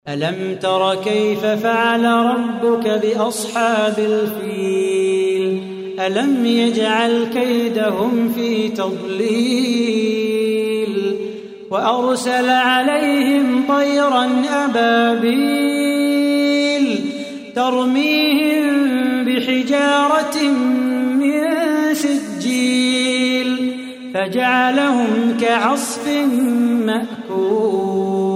ألم تر كيف فعل ربك بأصحاب الفيل ألم يجعل كيدهم في تضليل وأرسل عليهم طيرا أبابيل ترميهم بحجارة من سجيل فجعلهم كعصف مأكول.